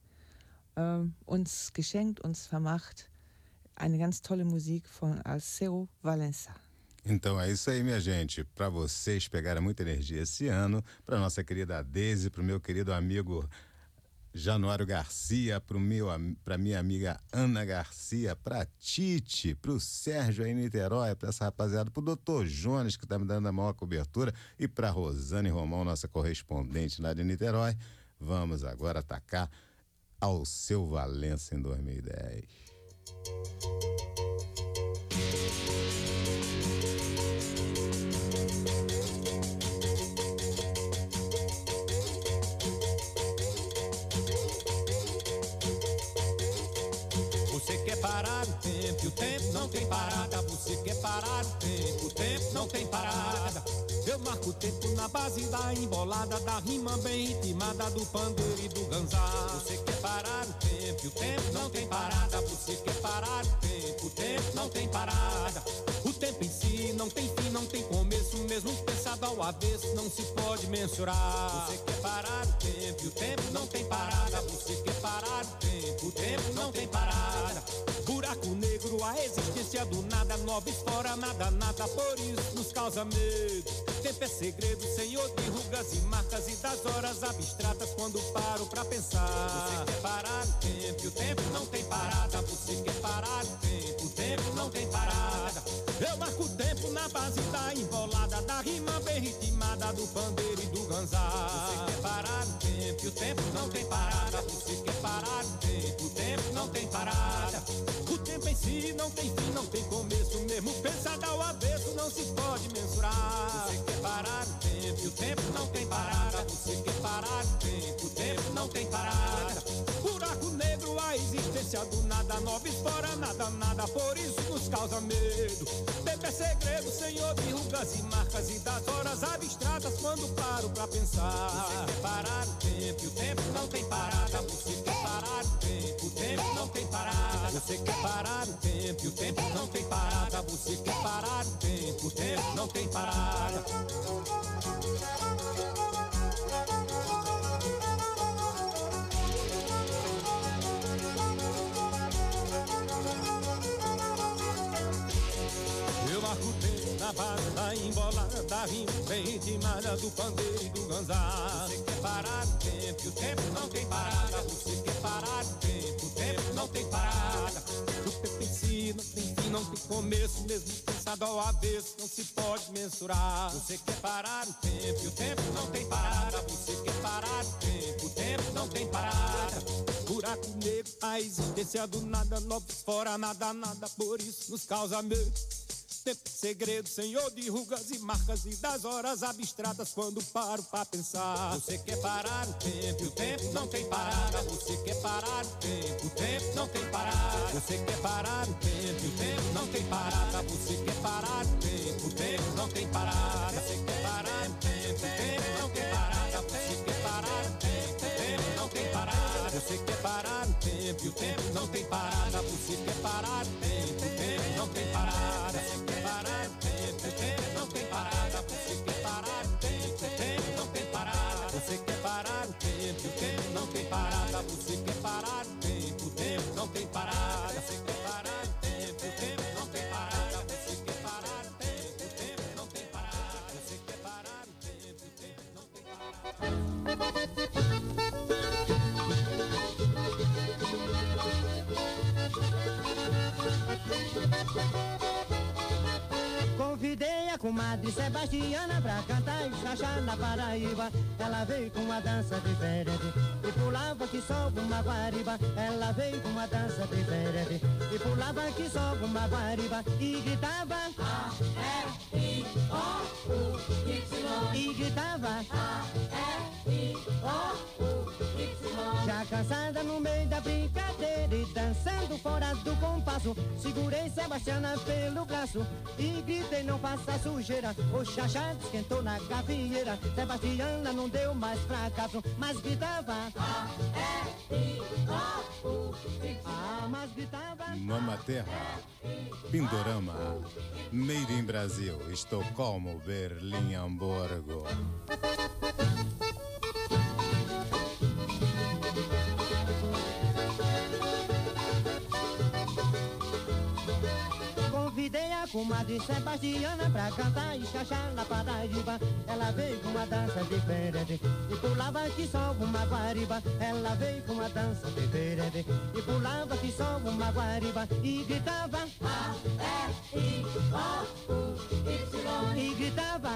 uns geschenkt, uns vermacht. Eine ganz tolle Musik von Alceu Valença. Então é isso aí, minha gente. Para vocês pegarem muita energia esse ano, para nossa querida Deise, para o meu querido amigo Januário Garcia, para minha amiga Ana Garcia, para Tite, para o Sérgio aí em Niterói, para essa rapaziada, para o Dr. Jones, que está me dando a maior cobertura, e para Rosane Romão, nossa correspondente lá de Niterói. Vamos agora atacar Alceu Valença em 2010. Você quer parar o tempo, e o tempo não tem parada. Você quer parar o tempo não tem parada. Eu marco o tempo na base da embolada, da rima bem ritmada, do pandeiro e do ganzá. Você quer parar o tempo, e o tempo não tem parada. Você quer parar o tempo não tem parada. O tempo em si não tem fim, não tem começo, mesmo pensado ao avesso, não se pode mensurar. Você quer parar o tempo, e o tempo não tem parada. Você quer parar o tempo não tem parada. Buraco negro, a existência do nada, nobres fora, nada, nada, por isso nos causa medo. Tempo é segredo, senhor de rugas e marcas e das horas abstratas quando paro pra pensar. Você quer parar o tempo, e o tempo não tem parada. Você quer parar o tempo não tem parada. Eu marco o tempo na base da embolada, da rima bem ritmada, do pandeiro e do ganzá. Você quer parar o tempo, e o tempo não tem parada. Você quer parar o tempo não tem parada. O tempo em si não tem fim, não tem começo, mesmo pensado ao avesso, não se pode mensurar. Você quer parar o tempo, e o tempo não tem parada. Você quer parar o tempo não tem parada. Buraco negro, a existência do nada, nobres fora, nada, nada, por isso nos causa medo. Tempo é segredo, senhor de rugas e marcas e das horas abstratas quando paro pra pensar. Você quer parar o tempo, e o tempo não tem parada. Você quer parar o tempo não tem parada. Você quer parar o tempo e o tempo não tem parada. Você quer parar o tempo não tem parada. Eu marco o tempo na base da embolada, da rima bem ritmada do pandeiro e do ganzá. Você quer parar o tempo e o tempo não tem parada. Você quer parar o tempo não tem parada. O tempo em si não tem fim, não tem começo, mesmo pensado ao avesso, não se pode mensurar. Você quer parar o tempo e o tempo não tem parada. Você quer parar o tempo não tem parada. Buraco negro, a existência do nada, novos fora, nada, nada, por isso nos causa medo. Tempo segredo, senhor de rugas e marcas e das horas abstratas quando paro pra pensar. Você quer parar o tempo e o tempo não tem parada. Você quer parar o tempo não tem parada. Você quer parar o tempo e o tempo não tem parada. Você quer parar o tempo não tem parada. Você quer parar o tempo não tem parada. Você quer parar o tempo não tem parada. Você quer parar o tempo e o tempo não tem parada. Você quer parar o tempo não tem parada. Parar o tempo não tem parada. Você quer parar o tempo não tem parada. Você quer parar o tempo não tem parada. Você quer parar o tempo não tem parada. Você quer parar o tempo não tem parada. Você quer parar o tempo não tem parada. Você quer parar o tempo não tem parada. Convidei a comadre Sebastiana pra cantar e chachar na Paraíba. Ela veio com uma dança diferente e pulava que só uma guariba. Ela veio com uma dança diferente e pulava que só uma guariba. E gritava A-R-I-O-U-Y. E gritava A-R-I-O-U-Y. Já cansada no meio da brincadeira e dançando fora do compasso, segurei Sebastiana pelo braço e gritei: não faça sujeira. O chachá esquentou na gavieira. Sebastiana não deu mais fracasso, mas gritava A-R-I-O-U-Y. Ah, mas gritava Mama Terra, Pindorama, Made in Brasil, Estocolmo, Berlim, Hamburgo. Convidei a comadre Sebastiana pra cantar e chachar na Paraíba. Ela veio com uma dança diferente e pulava que só uma guariba. Ela veio com uma dança diferente e pulava que só uma guariba. E gritava A-R-I-O-U-Y. E gritava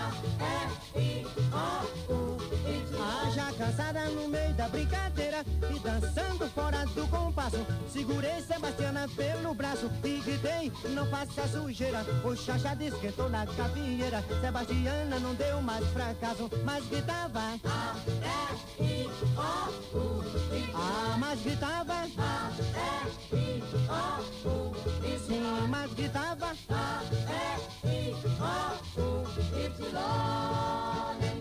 A-R-I-O-U-Y. Ah, já cansada no meio da brincadeira e dançando fora do compasso, segurei Sebastiana pelo braço e gritei: não faça sujeira. O chachá esquentou na gavieira. Sebastiana não deu mais fracasso, mas gritava A-R-I-O-U-Y. Ah, mas gritava A-R-I-O-U-Y. Sim, mas gritava A-R-I-O-U-Y.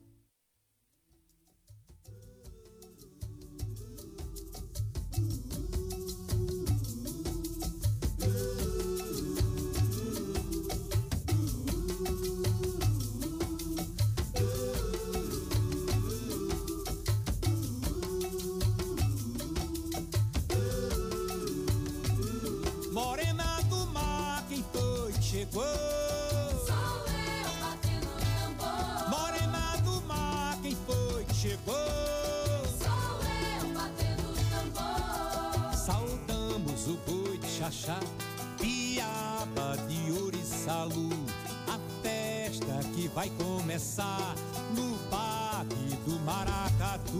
Morena do mar, quem foi que chegou? Sou eu batendo tambor. Morena do mar, quem foi que chegou? Sou eu batendo tambor. Saudamos o boi de xaxá, piaba de Ouriçalu. A festa que vai começar no Parque do Maracatu.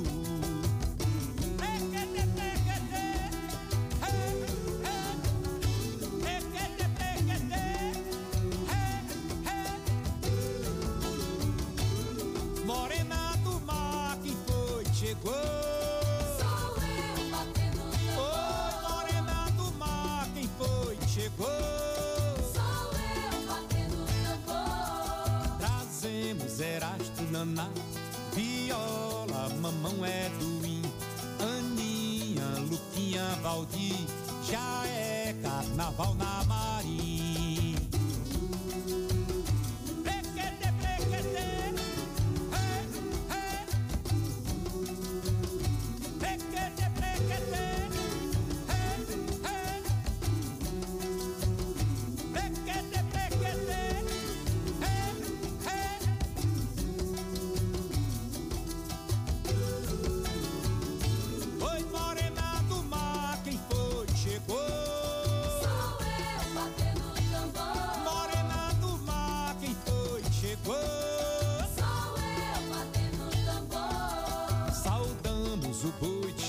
Morena do mar, quem foi que chegou? Sou eu batendo tambor. Oi, morena do mar, quem foi que chegou? Sou eu batendo tambor. Trazemos Erasto, Naná, viola, mamão Eduim, Aninha, Luquinha, Valdir, já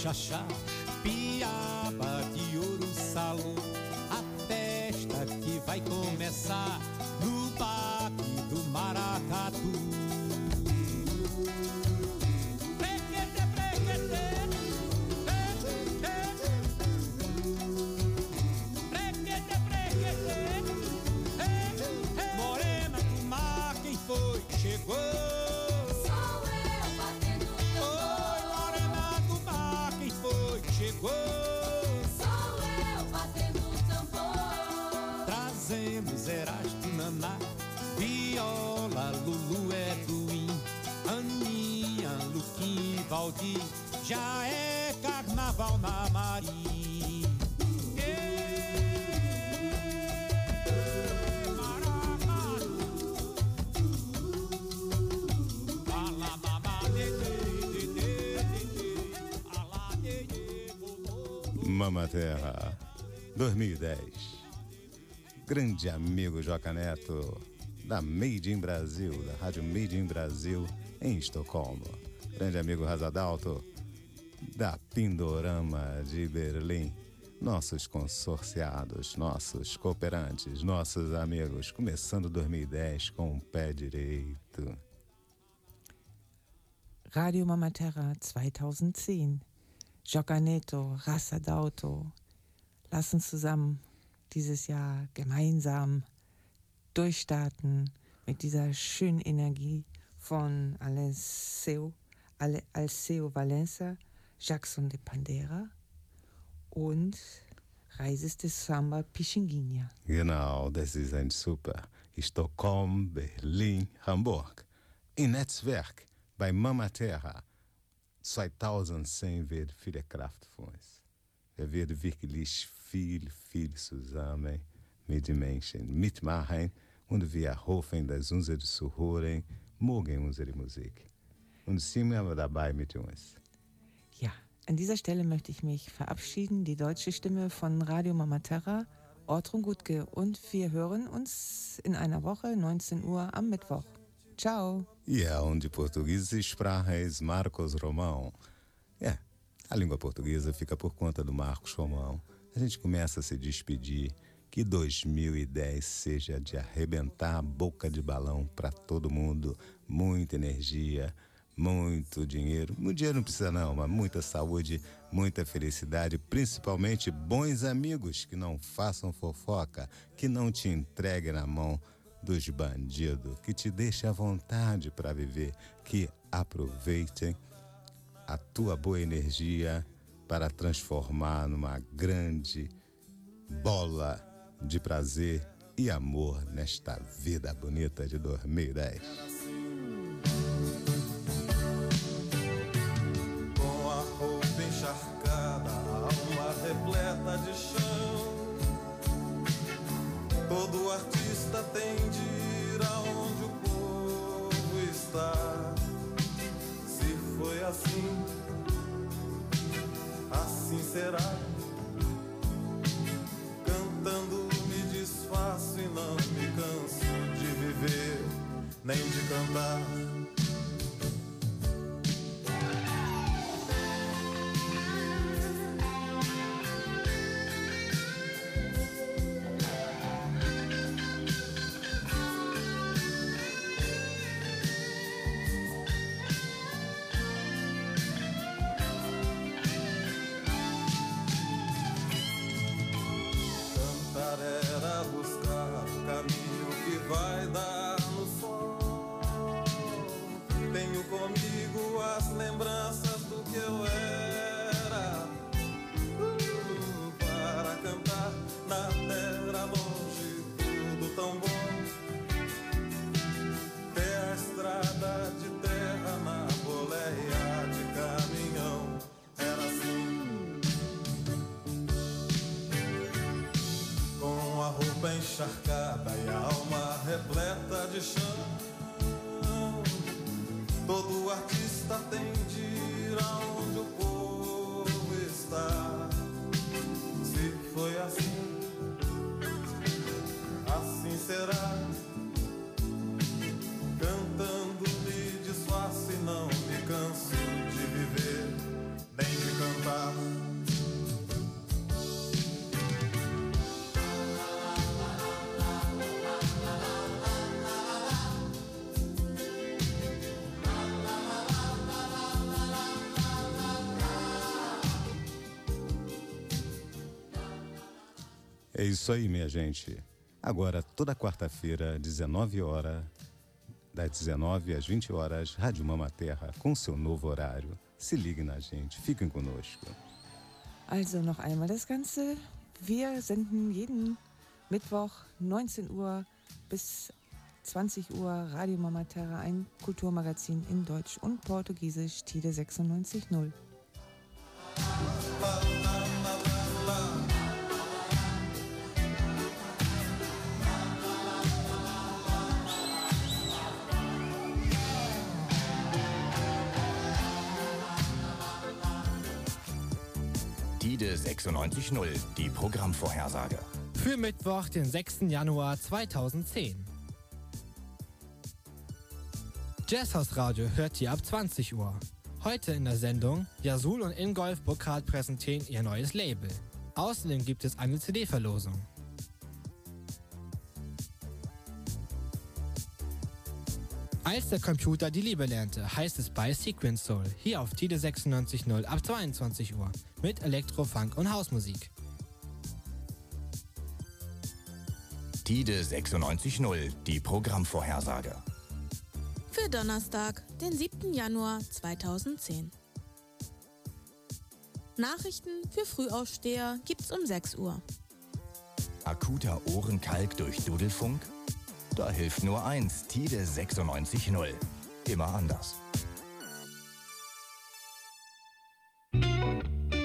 xaxá, piaba de ouro salô. A festa que vai começar no Parque do Maracatu. Morena do mar, quem foi que chegou? Sou eu batendo tambor. Oi, morena do mar, quem foi que chegou? Sou eu batendo tambor. Trazemos Erasto, Naná, Viola, Lulu, Eduim, Aninha, Luquim, Valdir. Já é carnaval na Maria. Mama Terra, 2010. Grande amigo Joca Neto, da Made in Brasil, da Rádio Made in Brasil, em Estocolmo. Grande amigo Razadalto, da Pindorama de Berlim. Nossos consorciados, nossos cooperantes, nossos amigos, começando 2010 com o pé direito. Radio Mama Terra 2010. Joca Neto, Razadalto. Lass uns zusammen dieses Jahr gemeinsam durchstarten mit dieser schönen Energie von Alceu Valença, Jackson de Pandera und Reises de Samba Pixinguinha. Genau, das ist ein super. Stockholm, Berlin, Hamburg. Im Netzwerk bei Mama Terra. 2010 wird viele Kraft für uns. Wir werden wirklich viel zusammen mit den Menschen mitmachen und wir hoffen, dass unsere Zuhörer mögen unsere Musik. Und sind wir dabei mit uns. Ja, an dieser Stelle möchte ich mich verabschieden. Die deutsche Stimme von Radio Mama Terra, Ortrun Gutke. Und wir hören uns in einer Woche, 19 Uhr am Mittwoch. Tchau. Ja, und die portuguesa Sprache ist Marcos Romão. É, a língua portuguesa fica por conta do Marcos Romão. A gente começa a se despedir. Que 2010 seja de arrebentar a boca de balão para todo mundo. Muita energia, muito dinheiro. Muito dinheiro não precisa não, mas muita saúde, muita felicidade. Principalmente bons amigos que não façam fofoca, que não te entreguem na mão dos bandidos, que te deixem à vontade para viver, que aproveitem a tua boa energia para transformar numa grande bola de prazer e amor nesta vida bonita de 2010. Com a roupa encharcada, a alma repleta de chão, todo artista tem de ir aonde o povo está. Se foi assim, assim será. Cantando me desfaço e não me canso de viver, nem de cantar. Era buscar o caminho que vai dar no sol. Tenho comigo as lembranças do que eu era, para cantar na terra longe, tudo tão bom. Ter a estrada de terra na boleia de caminhão. Era assim. Com a roupa encharcada e a alma repleta de chão, todo artista tem de ir aonde o povo está. Se foi assim, assim será. Cantando me desfaço e não me canso de viver, nem de cantar. É isso aí, minha gente. Agora, toda quarta-feira, 19 horas, das 19 às 20 horas, Rádio Mama Terra, com seu novo horário. Se ligue na gente, fiquem conosco. Also noch einmal das Ganze. Wir senden jeden Mittwoch 19 Uhr bis 20 Uhr Radio Mama Terra, ein Kulturmagazin in Deutsch und Portugiesisch, Tide 96.0. Tide 96.0, die Programmvorhersage. Für Mittwoch, den 6. Januar 2010. Jazzhaus-Radio hört ihr ab 20 Uhr. Heute in der Sendung Yasul und Ingolf Burkhardt präsentieren ihr neues Label. Außerdem gibt es eine CD-Verlosung. Als der Computer die Liebe lernte, heißt es bei Sequence Soul, hier auf Tide 96.0 ab 22 Uhr mit Elektro, Funk und Hausmusik. Tide 96.0, die Programmvorhersage. Für Donnerstag, den 7. Januar 2010. Nachrichten für Frühaufsteher gibt's um 6 Uhr. Akuter Ohrenkalk durch Dudelfunk? Da hilft nur eins, Tide 96.0. Immer anders.